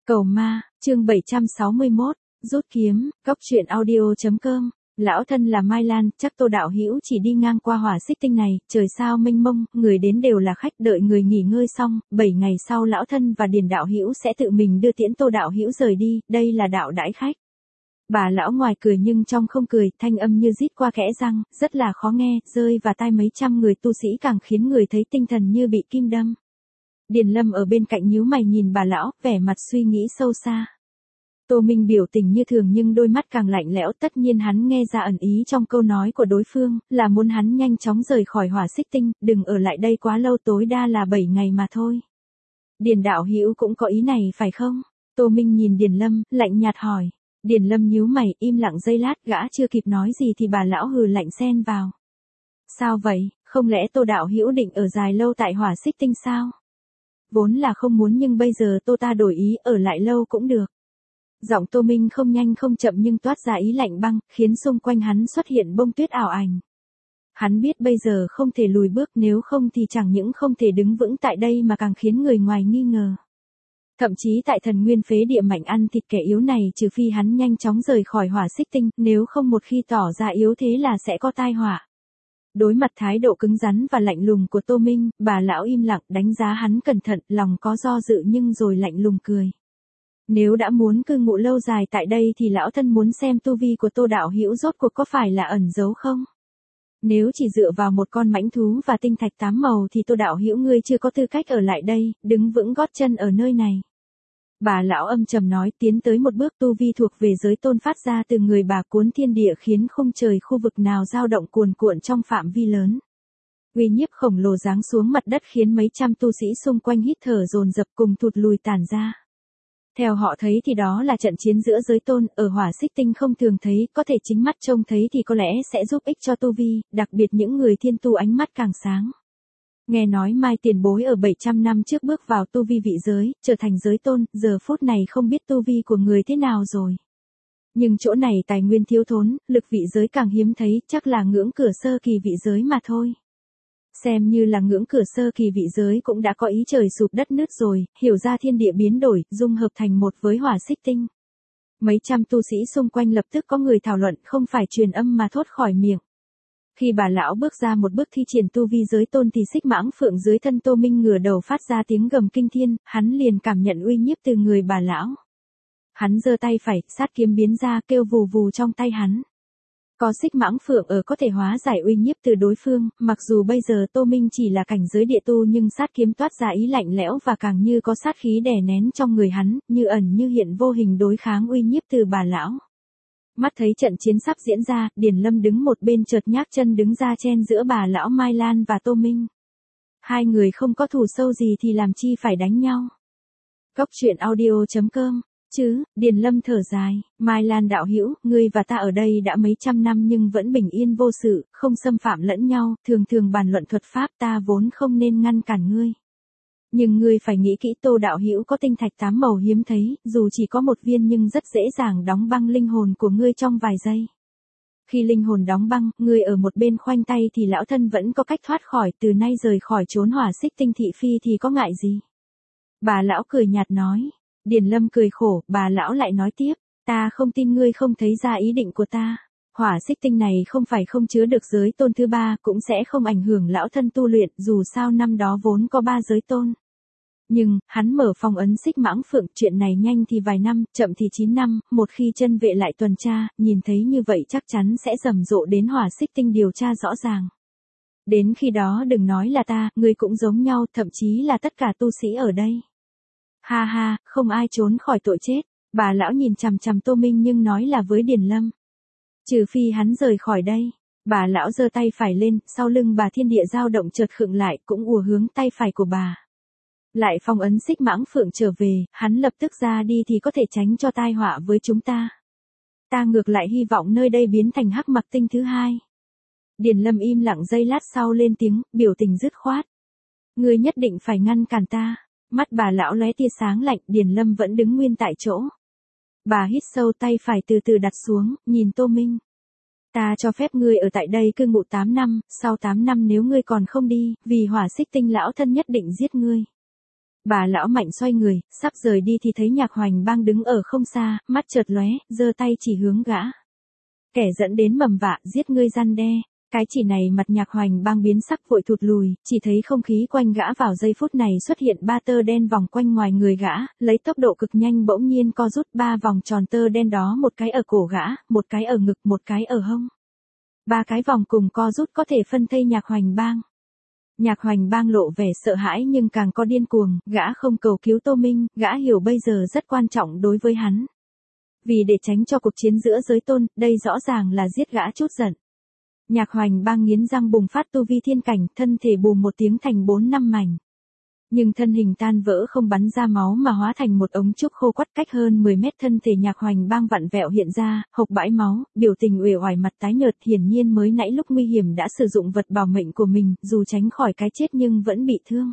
Cầu ma, chương 761, rút kiếm, cóc truyện audio.com. Lão thân là Mai Lan, chắc Tô đạo hữu chỉ đi ngang qua hỏa xích tinh này, trời sao mênh mông, người đến đều là khách, đợi người nghỉ ngơi xong, 7 ngày sau lão thân và Điền đạo hữu sẽ tự mình đưa tiễn Tô đạo hữu rời đi, đây là đạo đãi khách. Bà lão ngoài cười nhưng trong không cười, thanh âm như rít qua kẽ răng, rất là khó nghe, rơi vào tai mấy trăm người tu sĩ càng khiến người thấy tinh thần như bị kim đâm. Điền Lâm ở bên cạnh nhíu mày nhìn bà lão, vẻ mặt suy nghĩ sâu xa. Tô Minh biểu tình như thường nhưng đôi mắt càng lạnh lẽo, tất nhiên hắn nghe ra ẩn ý trong câu nói của đối phương, là muốn hắn nhanh chóng rời khỏi hỏa xích tinh, đừng ở lại đây quá lâu, tối đa là 7 ngày mà thôi. Điền đạo hữu cũng có ý này phải không? Tô Minh nhìn Điền Lâm, lạnh nhạt hỏi. Điền Lâm nhíu mày, im lặng giây lát, gã chưa kịp nói gì thì bà lão hừ lạnh xen vào. Sao vậy, không lẽ Tô đạo hữu định ở dài lâu tại hỏa xích tinh sao? Vốn là không muốn nhưng bây giờ Tô ta đổi ý, ở lại lâu cũng được. Giọng Tô Minh không nhanh không chậm nhưng toát ra ý lạnh băng, khiến xung quanh hắn xuất hiện bông tuyết ảo ảnh. Hắn biết bây giờ không thể lùi bước, nếu không thì chẳng những không thể đứng vững tại đây mà càng khiến người ngoài nghi ngờ. Thậm chí tại thần nguyên phế địa mạnh ăn thịt kẻ yếu này, trừ phi hắn nhanh chóng rời khỏi hỏa xích tinh, nếu không một khi tỏ ra yếu thế là sẽ có tai họa. Đối mặt thái độ cứng rắn và lạnh lùng của Tô Minh, bà lão im lặng đánh giá hắn cẩn thận, lòng có do dự nhưng rồi lạnh lùng cười. Nếu đã muốn cư ngụ lâu dài tại đây thì lão thân muốn xem tu vi của Tô đạo hữu rốt cuộc có phải là ẩn giấu không? Nếu chỉ dựa vào một con mãnh thú và tinh thạch 8 màu thì Tô đạo hữu ngươi chưa có tư cách ở lại đây, đứng vững gót chân ở nơi này. Bà lão âm trầm nói, tiến tới một bước, tu vi thuộc về giới tôn phát ra từ người bà cuốn thiên địa khiến khung trời khu vực nào dao động cuồn cuộn trong phạm vi lớn. Uy nhiếp khổng lồ giáng xuống mặt đất khiến mấy trăm tu sĩ xung quanh hít thở dồn dập cùng thụt lùi tản ra. Theo họ thấy thì đó là trận chiến giữa giới tôn, ở hỏa xích tinh không thường thấy, có thể chính mắt trông thấy thì có lẽ sẽ giúp ích cho tu vi, đặc biệt những người thiên tu ánh mắt càng sáng. Nghe nói Mai tiền bối ở 700 năm trước bước vào tu vi vị giới, trở thành giới tôn, giờ phút này không biết tu vi của người thế nào rồi. Nhưng chỗ này tài nguyên thiếu thốn, lực vị giới càng hiếm thấy, chắc là ngưỡng cửa sơ kỳ vị giới mà thôi. Xem như là ngưỡng cửa sơ kỳ vị giới cũng đã có ý trời sụp đất nứt rồi, hiểu ra thiên địa biến đổi, dung hợp thành một với hỏa xích tinh. Mấy trăm tu sĩ xung quanh lập tức có người thảo luận, không phải truyền âm mà thốt khỏi miệng. Khi bà lão bước ra một bước thi triển tu vi giới tôn thì xích mãng phượng dưới thân Tô Minh ngửa đầu phát ra tiếng gầm kinh thiên, hắn liền cảm nhận uy nhiếp từ người bà lão. Hắn giơ tay phải, sát kiếm biến ra kêu vù vù trong tay hắn. Có xích mãng phượng ở có thể hóa giải uy nhiếp từ đối phương, mặc dù bây giờ Tô Minh chỉ là cảnh giới địa tu nhưng sát kiếm toát ra ý lạnh lẽo và càng như có sát khí đè nén trong người hắn, như ẩn như hiện vô hình đối kháng uy nhiếp từ bà lão. Mắt thấy trận chiến sắp diễn ra, Điền Lâm đứng một bên chợt nhác chân đứng ra chen giữa bà lão Mai Lan và Tô Minh. Hai người không có thù sâu gì thì làm chi phải đánh nhau. Cóc truyện audio.com. Chứ, Điền Lâm thở dài, Mai Lan đạo hữu, ngươi và ta ở đây đã mấy trăm năm nhưng vẫn bình yên vô sự, không xâm phạm lẫn nhau, thường thường bàn luận thuật pháp, ta vốn không nên ngăn cản ngươi. Nhưng ngươi phải nghĩ kỹ, Tô đạo hữu có tinh thạch 8 màu hiếm thấy, dù chỉ có một viên nhưng rất dễ dàng đóng băng linh hồn của ngươi trong vài giây. Khi linh hồn đóng băng, ngươi ở một bên khoanh tay thì lão thân vẫn có cách thoát khỏi, từ nay rời khỏi chốn hỏa xích tinh thị phi thì có ngại gì. Bà lão cười nhạt nói. Điền Lâm cười khổ, bà lão lại nói tiếp, ta không tin ngươi không thấy ra ý định của ta. Hỏa xích tinh này không phải không chứa được giới tôn thứ ba, cũng sẽ không ảnh hưởng lão thân tu luyện, dù sao năm đó vốn có 3 giới tôn. Nhưng, hắn mở phong ấn xích mãng phượng, chuyện này nhanh thì vài năm, chậm thì 9 năm, một khi chân vệ lại tuần tra, nhìn thấy như vậy chắc chắn sẽ rầm rộ đến hỏa xích tinh điều tra rõ ràng. Đến khi đó đừng nói là ta, ngươi cũng giống nhau, thậm chí là tất cả tu sĩ ở đây. Ha ha, không ai trốn khỏi tội chết, bà lão nhìn chằm chằm Tô Minh nhưng nói là với Điền Lâm. Trừ phi hắn rời khỏi đây, bà lão giơ tay phải lên, sau lưng bà thiên địa dao động chợt khựng lại, cũng ùa hướng tay phải của bà. Lại phong ấn xích mãng phượng trở về, hắn lập tức ra đi thì có thể tránh cho tai họa với chúng ta. Ta ngược lại hy vọng nơi đây biến thành hắc mặc tinh thứ hai. Điền Lâm im lặng giây lát sau lên tiếng, biểu tình dứt khoát. Ngươi nhất định phải ngăn cản ta. Mắt bà lão lóe tia sáng lạnh, Điền Lâm vẫn đứng nguyên tại chỗ. Bà hít sâu, tay phải từ từ đặt xuống, nhìn Tô Minh. Ta cho phép ngươi ở tại đây cư ngụ 8 năm, sau 8 năm nếu ngươi còn không đi, vì hỏa xích tinh lão thân nhất định giết ngươi. Bà lão Mạnh xoay người, sắp rời đi thì thấy Nhạc Hoành Bang đứng ở không xa, mắt chợt lóe, giơ tay chỉ hướng gã. Kẻ dẫn đến mầm vạ, giết ngươi gian đe. Cái chỉ này mặt Nhạc Hoành Bang biến sắc vội thụt lùi, chỉ thấy không khí quanh gã vào giây phút này xuất hiện 3 tơ đen vòng quanh ngoài người gã, lấy tốc độ cực nhanh bỗng nhiên co rút 3 vòng tròn tơ đen đó, một cái ở cổ gã, một cái ở ngực, một cái ở hông. 3 cái vòng cùng co rút có thể phân thây Nhạc Hoành Bang. Nhạc Hoành Bang lộ vẻ sợ hãi nhưng càng có điên cuồng, gã không cầu cứu Tô Minh, gã hiểu bây giờ rất quan trọng đối với hắn. Vì để tránh cho cuộc chiến giữa giới tôn, đây rõ ràng là giết gã chút giận. Nhạc Hoành Bang nghiến răng bùng phát tu vi thiên cảnh, thân thể bùm một tiếng thành 4-5 mảnh. Nhưng thân hình tan vỡ không bắn ra máu mà hóa thành một ống trúc khô quắt, cách hơn 10 mét thân thể Nhạc Hoành Bang vặn vẹo hiện ra, hộc bãi máu, biểu tình uể oải, mặt tái nhợt, hiển nhiên mới nãy lúc nguy hiểm đã sử dụng vật bảo mệnh của mình, dù tránh khỏi cái chết nhưng vẫn bị thương.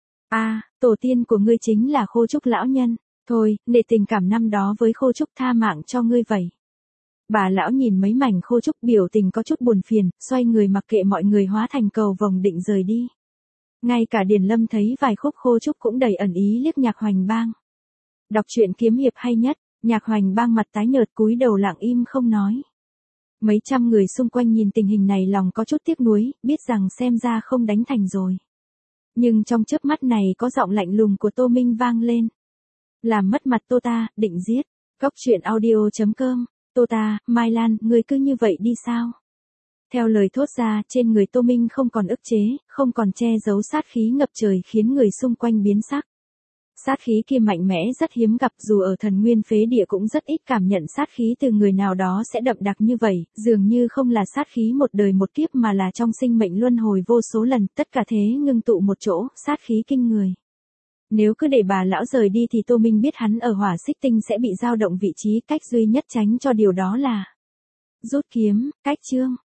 Tổ tiên của ngươi chính là Khô Trúc lão nhân, thôi, để tình cảm năm đó với Khô Trúc tha mạng cho ngươi vậy. Bà lão nhìn mấy mảnh khô trúc biểu tình có chút buồn phiền, xoay người mặc kệ mọi người hóa thành cầu vồng định rời đi. Ngay cả Điền Lâm thấy vài khúc khô trúc cũng đầy ẩn ý liếc Nhạc Hoành Bang. Đọc truyện kiếm hiệp hay nhất, Nhạc Hoành Bang mặt tái nhợt cúi đầu lặng im không nói. Mấy trăm người xung quanh nhìn tình hình này lòng có chút tiếc nuối, biết rằng xem ra không đánh thành rồi. Nhưng trong chớp mắt này có giọng lạnh lùng của Tô Minh vang lên. Làm mất mặt Tô ta, định giết. Góc truyện audio.com. Tô ta, Mai Lan, ngươi cứ như vậy đi sao? Theo lời thốt ra, trên người Tô Minh không còn ức chế, không còn che giấu sát khí ngập trời khiến người xung quanh biến sắc. Sát khí kia mạnh mẽ rất hiếm gặp, dù ở Thần Nguyên Phế Địa cũng rất ít cảm nhận sát khí từ người nào đó sẽ đậm đặc như vậy, dường như không là sát khí một đời một kiếp mà là trong sinh mệnh luân hồi vô số lần, tất cả thế ngưng tụ một chỗ, sát khí kinh người. Nếu cứ để bà lão rời đi thì Tô Minh biết hắn ở Hỏa Xích Tinh sẽ bị dao động vị trí, cách duy nhất tránh cho điều đó là rút kiếm, cách chương.